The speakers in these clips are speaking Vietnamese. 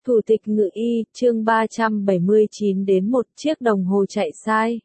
Thủ tịch Ngự y, chương 379 đến một chiếc đồng hồ chạy sai.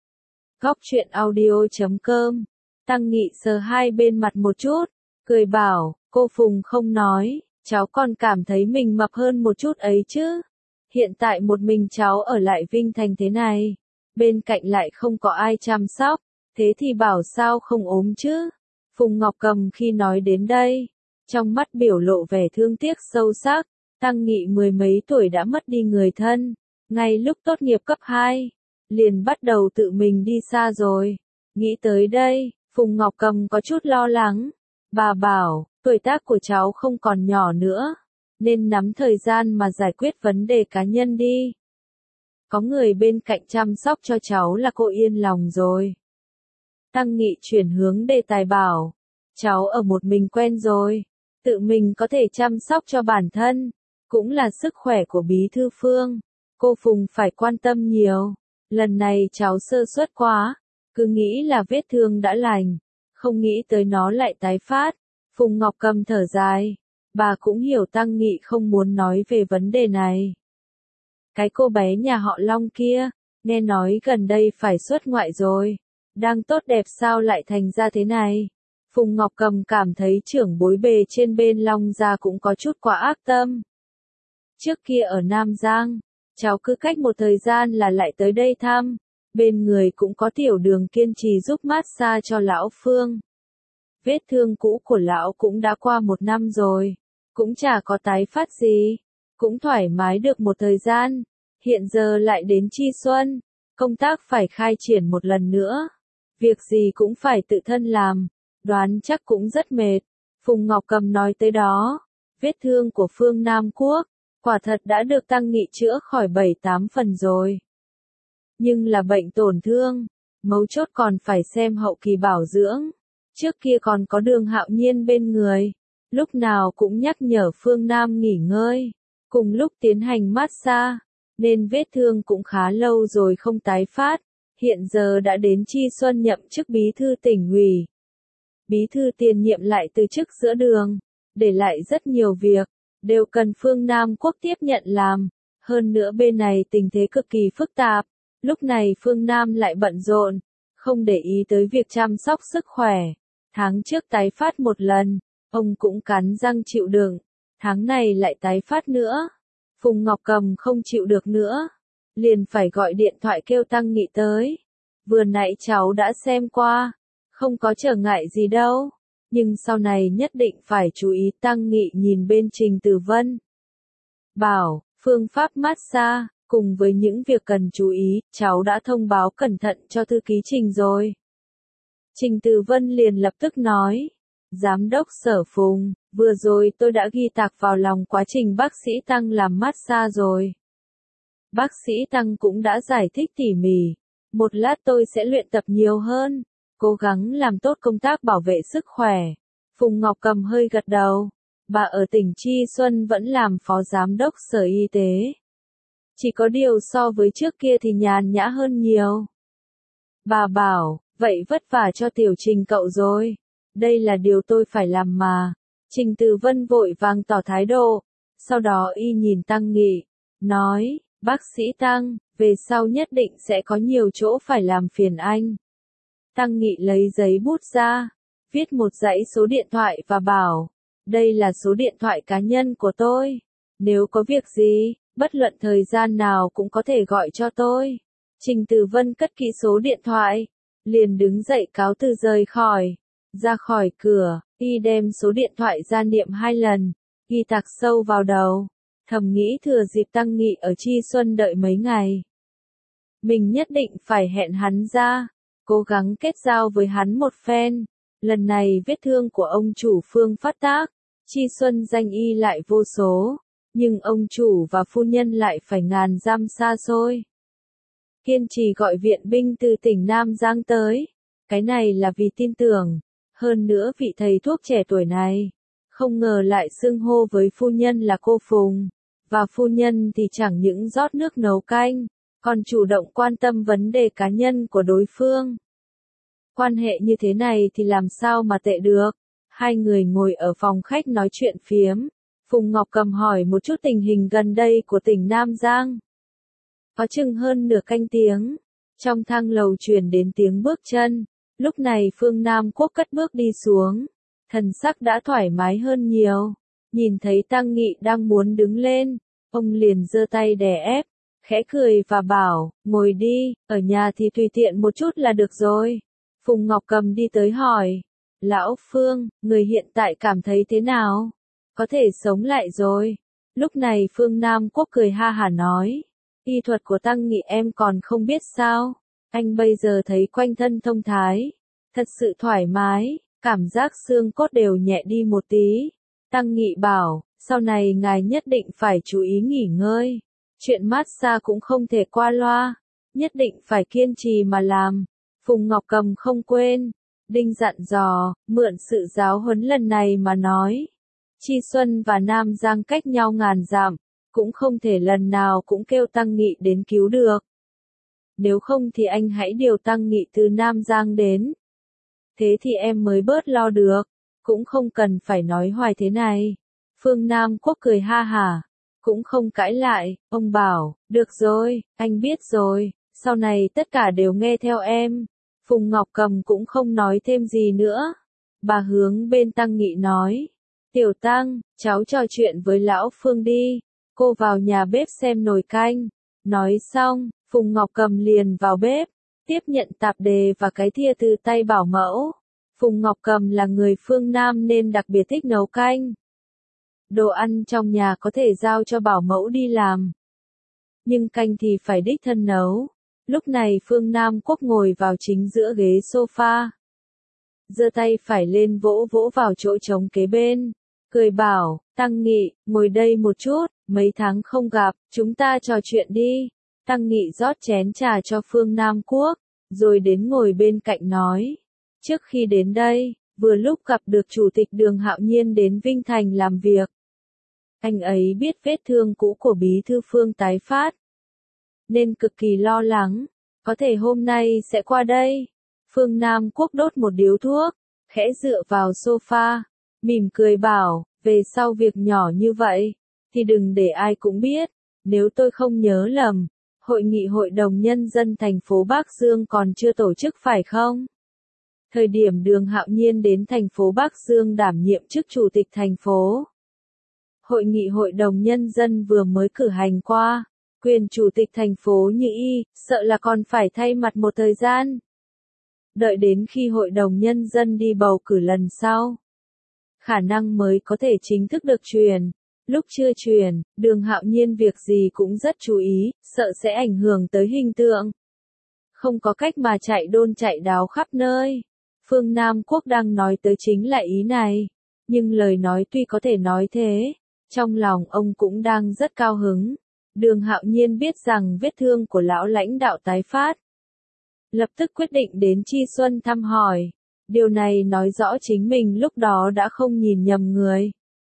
Góc truyện audio.com. Tăng Nghị sờ hai bên mặt một chút, cười bảo, cô Phùng không nói, cháu còn cảm thấy mình mập hơn một chút ấy chứ. Hiện tại một mình cháu ở lại Vinh Thành thế này, bên cạnh lại không có ai chăm sóc, thế thì bảo sao không ốm chứ. Phùng Ngọc Cầm khi nói đến đây, trong mắt biểu lộ vẻ thương tiếc sâu sắc. Tăng Nghị mười mấy tuổi đã mất đi người thân, ngay lúc tốt nghiệp cấp 2, liền bắt đầu tự mình đi xa rồi. Nghĩ tới đây, Phùng Ngọc Cầm có chút lo lắng. Bà bảo, tuổi tác của cháu không còn nhỏ nữa, nên nắm thời gian mà giải quyết vấn đề cá nhân đi. Có người bên cạnh chăm sóc cho cháu là cô yên lòng rồi. Tăng Nghị chuyển hướng đề tài bảo, cháu ở một mình quen rồi, tự mình có thể chăm sóc cho bản thân. Cũng là sức khỏe của Bí Thư Phương, cô Phùng phải quan tâm nhiều. Lần này cháu sơ suất quá, cứ nghĩ là vết thương đã lành, không nghĩ tới nó lại tái phát. Phùng Ngọc Cầm thở dài, bà cũng hiểu Tăng Nghị không muốn nói về vấn đề này. Cái cô bé nhà họ Long kia, nghe nói gần đây phải xuất ngoại rồi, đang tốt đẹp sao lại thành ra thế này. Phùng Ngọc Cầm cảm thấy trưởng bối bề trên bên Long gia cũng có chút quá ác tâm. Trước kia ở Nam Giang, cháu cứ cách một thời gian là lại tới đây thăm, bên người cũng có Tiểu Đường kiên trì giúp massage cho lão Phương. Vết thương cũ của lão cũng đã qua 1 năm rồi, cũng chả có tái phát gì, cũng thoải mái được một thời gian, hiện giờ lại đến Chi Xuân, công tác phải khai triển một lần nữa, việc gì cũng phải tự thân làm, đoán chắc cũng rất mệt. Phùng Ngọc Cầm nói tới đó, vết thương của Phương Nam Quốc, quả thật đã được Tăng Nghị chữa khỏi 7-8 phần rồi. Nhưng là bệnh tổn thương, mấu chốt còn phải xem hậu kỳ bảo dưỡng. Trước kia còn có Đường Hạo Nhiên bên người, lúc nào cũng nhắc nhở Phương Nam nghỉ ngơi, cùng lúc tiến hành massage, nên vết thương cũng khá lâu rồi không tái phát. Hiện giờ đã đến Chi Xuân nhậm chức bí thư tỉnh ủy. Bí thư tiền nhiệm lại từ chức giữa đường, để lại rất nhiều việc, đều cần Phương Nam Quốc tiếp nhận làm. Hơn nữa bên này tình thế cực kỳ phức tạp, lúc này Phương Nam lại bận rộn, không để ý tới việc chăm sóc sức khỏe. Tháng trước tái phát một lần, ông cũng cắn răng chịu đựng, tháng này lại tái phát nữa. Phùng Ngọc Cầm không chịu được nữa, liền phải gọi điện thoại kêu Tăng Nghị tới. Vừa nãy cháu đã xem qua, không có trở ngại gì đâu, nhưng sau này nhất định phải chú ý. Tăng Nghị nhìn bên Trình Từ Vân, bảo, phương pháp massage, cùng với những việc cần chú ý, cháu đã thông báo cẩn thận cho thư ký Trình rồi. Trình Từ Vân liền lập tức nói, Giám đốc Sở Phùng, vừa rồi tôi đã ghi tạc vào lòng quá trình bác sĩ Tăng làm massage rồi. Bác sĩ Tăng cũng đã giải thích tỉ mỉ, một lát tôi sẽ luyện tập nhiều hơn, cố gắng làm tốt công tác bảo vệ sức khỏe. Phùng Ngọc Cầm hơi gật đầu, bà ở tỉnh Chi Xuân vẫn làm phó giám đốc Sở Y tế. Chỉ có điều so với trước kia thì nhàn nhã hơn nhiều. Bà bảo, vậy vất vả cho Tiểu Trình cậu rồi, đây là điều tôi phải làm mà. Trình Từ Vân vội vàng tỏ thái độ, sau đó y nhìn Tăng Nghị, nói, bác sĩ Tăng, về sau nhất định sẽ có nhiều chỗ phải làm phiền anh. Tăng Nghị lấy giấy bút ra, viết một dãy số điện thoại và bảo, đây là số điện thoại cá nhân của tôi, nếu có việc gì, bất luận thời gian nào cũng có thể gọi cho tôi. Trình Từ Vân cất kỹ số điện thoại, liền đứng dậy cáo từ rời khỏi. Ra khỏi cửa, y đem số điện thoại ra niệm 2 lần, ghi tạc sâu vào đầu, thầm nghĩ thừa dịp Tăng Nghị ở Chi Xuân đợi mấy ngày. Mình nhất định phải hẹn hắn ra, cố gắng kết giao với hắn một phen. Lần này vết thương của ông chủ Phương phát tác, Chi Xuân danh y lại vô số, nhưng ông chủ và phu nhân lại phải ngàn dặm xa xôi. Kiên trì gọi viện binh từ tỉnh Nam Giang tới, cái này là vì tin tưởng. Hơn nữa vị thầy thuốc trẻ tuổi này, không ngờ lại xưng hô với phu nhân là cô Phùng, và phu nhân thì chẳng những rót nước nấu canh, còn chủ động quan tâm vấn đề cá nhân của đối phương. Quan hệ như thế này thì làm sao mà tệ được. Hai người ngồi ở phòng khách nói chuyện phiếm, Phùng Ngọc Cầm hỏi một chút tình hình gần đây của tỉnh Nam Giang. Có chừng hơn nửa canh tiếng, trong thang lầu truyền đến tiếng bước chân. Lúc này Phương Nam Quốc cất bước đi xuống, thần sắc đã thoải mái hơn nhiều. Nhìn thấy Tăng Nghị đang muốn đứng lên, ông liền giơ tay đè ép, khẽ cười và bảo, ngồi đi, ở nhà thì tùy tiện một chút là được rồi. Phùng Ngọc Cầm đi tới hỏi, Lão Phương, người hiện tại cảm thấy thế nào? Có thể sống lại rồi. Lúc này Phương Nam Quốc cười ha hả nói, y thuật của Tăng Nghị em còn không biết sao? Anh bây giờ thấy quanh thân thông thái, thật sự thoải mái, cảm giác xương cốt đều nhẹ đi một tí. Tăng Nghị bảo, sau này ngài nhất định phải chú ý nghỉ ngơi. Chuyện massage cũng không thể qua loa, nhất định phải kiên trì mà làm. Phùng Ngọc Cầm không quên, Đinh dặn dò, mượn sự giáo huấn lần này mà nói. Chi Xuân và Nam Giang cách nhau ngàn dặm, cũng không thể lần nào cũng kêu Tăng Nghị đến cứu được. Nếu không thì anh hãy điều Tăng Nghị từ Nam Giang đến. Thế thì em mới bớt lo được, cũng không cần phải nói hoài thế này. Phương Nam Quốc cười ha hả, cũng không cãi lại, ông bảo, được rồi, anh biết rồi, sau này tất cả đều nghe theo em. Phùng Ngọc Cầm cũng không nói thêm gì nữa. Bà hướng bên Tăng Nghị nói, Tiểu Tăng, cháu trò chuyện với Lão Phương đi, cô vào nhà bếp xem nồi canh. Nói xong, Phùng Ngọc Cầm liền vào bếp, tiếp nhận tạp dề và cái thìa từ tay bảo mẫu. Phùng Ngọc Cầm là người phương Nam nên đặc biệt thích nấu canh. Đồ ăn trong nhà có thể giao cho bảo mẫu đi làm, nhưng canh thì phải đích thân nấu. Lúc này Phương Nam Quốc ngồi vào chính giữa ghế sofa, giơ tay phải lên vỗ vỗ vào chỗ trống kế bên, cười bảo, Tăng Nghị, ngồi đây một chút, mấy tháng không gặp, chúng ta trò chuyện đi. Tăng Nghị rót chén trà cho Phương Nam Quốc, rồi đến ngồi bên cạnh nói, trước khi đến đây, vừa lúc gặp được Chủ tịch Đường Hạo Nhiên đến Vinh Thành làm việc. Anh ấy biết vết thương cũ của Bí thư Phương tái phát, nên cực kỳ lo lắng, có thể hôm nay sẽ qua đây. Phương Nam Quốc đốt một điếu thuốc, khẽ dựa vào sofa, mỉm cười bảo, về sau việc nhỏ như vậy, thì đừng để ai cũng biết. Nếu tôi không nhớ lầm, hội nghị Hội đồng Nhân dân thành phố Bắc Dương còn chưa tổ chức phải không? Thời điểm Đường Hạo Nhiên đến thành phố Bắc Dương đảm nhiệm chức chủ tịch thành phố, hội nghị Hội đồng Nhân dân vừa mới cử hành qua, quyền chủ tịch thành phố như y, sợ là còn phải thay mặt một thời gian. Đợi đến khi Hội đồng Nhân dân đi bầu cử lần sau, khả năng mới có thể chính thức được truyền. Lúc chưa truyền, Đường Hạo Nhiên việc gì cũng rất chú ý, sợ sẽ ảnh hưởng tới hình tượng. Không có cách mà chạy đôn chạy đáo khắp nơi. Phương Nam Quốc đang nói tới chính là ý này. Nhưng lời nói tuy có thể nói thế, trong lòng ông cũng đang rất cao hứng. Đường Hạo Nhiên biết rằng vết thương của lão lãnh đạo tái phát, lập tức quyết định đến Chi Xuân thăm hỏi. Điều này nói rõ chính mình lúc đó đã không nhìn nhầm người.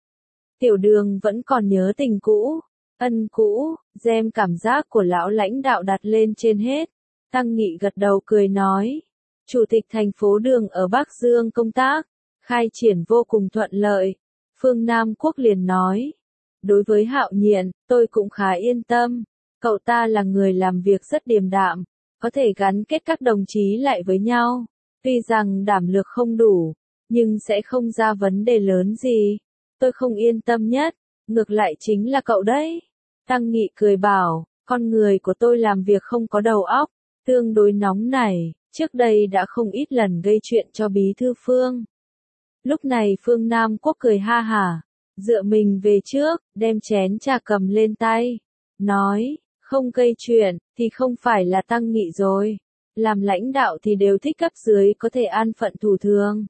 Tiểu Đường vẫn còn nhớ tình cũ, ân cũ, đem cảm giác của lão lãnh đạo đặt lên trên hết. Tăng Nghị gật đầu cười nói, Chủ tịch thành phố Đường ở Bắc Dương công tác, khai triển vô cùng thuận lợi. Phương Nam Quốc liền nói, đối với Hạo Nhiên, tôi cũng khá yên tâm, cậu ta là người làm việc rất điềm đạm, có thể gắn kết các đồng chí lại với nhau. Tuy rằng đảm lược không đủ, nhưng sẽ không ra vấn đề lớn gì. Tôi không yên tâm nhất, ngược lại chính là cậu đấy. Tăng Nghị cười bảo, con người của tôi làm việc không có đầu óc, tương đối nóng nảy, trước đây đã không ít lần gây chuyện cho Bí thư Phương. Lúc này Phương Nam Quốc cười ha hả, dựa mình về trước, đem chén trà cầm lên tay, nói, không gây chuyện, thì không phải là Tăng Nghị rồi. Làm lãnh đạo thì đều thích cấp dưới có thể an phận thủ thường,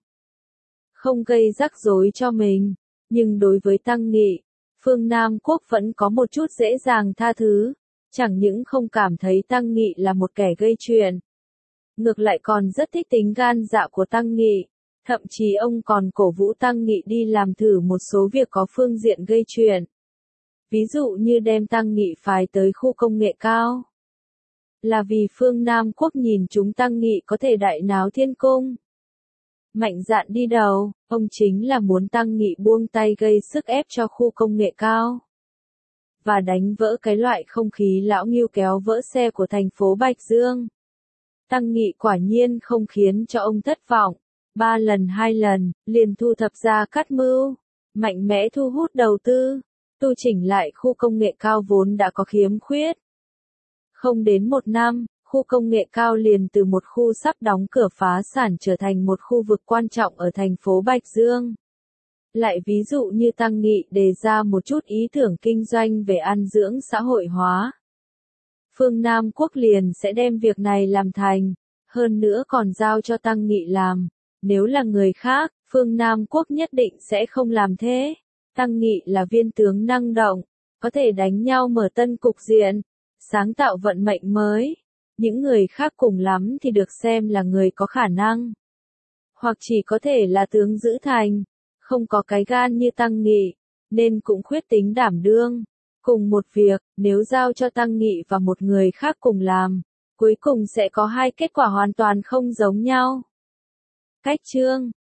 không gây rắc rối cho mình. Nhưng đối với Tăng Nghị, Phương Nam Quốc vẫn có một chút dễ dàng tha thứ. Chẳng những không cảm thấy Tăng Nghị là một kẻ gây chuyện, ngược lại còn rất thích tính gan dạ của Tăng Nghị. Thậm chí ông còn cổ vũ Tăng Nghị đi làm thử một số việc có phương diện gây chuyện. Ví dụ như đem Tăng Nghị phái tới khu công nghệ cao, là vì Phương Nam Quốc nhìn chúng Tăng Nghị có thể đại náo thiên cung. Mạnh dạn đi đầu, ông chính là muốn Tăng Nghị buông tay gây sức ép cho khu công nghệ cao. Và đánh vỡ cái loại không khí lão nghiêu kéo vỡ xe của thành phố Bạch Dương. Tăng Nghị quả nhiên không khiến cho ông thất vọng. 3 lần 2 lần, liền thu thập ra cát mưu, mạnh mẽ thu hút đầu tư, tu chỉnh lại khu công nghệ cao vốn đã có khiếm khuyết. Không đến 1 năm, khu công nghệ cao liền từ một khu sắp đóng cửa phá sản trở thành một khu vực quan trọng ở thành phố Bạch Dương. Lại ví dụ như Tăng Nghị đề ra một chút ý tưởng kinh doanh về ăn dưỡng xã hội hóa. Phương Nam Quốc liền sẽ đem việc này làm thành, hơn nữa còn giao cho Tăng Nghị làm. Nếu là người khác, Phương Nam Quốc nhất định sẽ không làm thế. Tăng Nghị là viên tướng năng động, có thể đánh nhau mở tân cục diện, sáng tạo vận mệnh mới. Những người khác cùng lắm thì được xem là người có khả năng, hoặc chỉ có thể là tướng giữ thành, không có cái gan như Tăng Nghị, nên cũng khuyết tính đảm đương. Cùng một việc, nếu giao cho Tăng Nghị và một người khác cùng làm, cuối cùng sẽ có hai kết quả hoàn toàn không giống nhau. Cách chương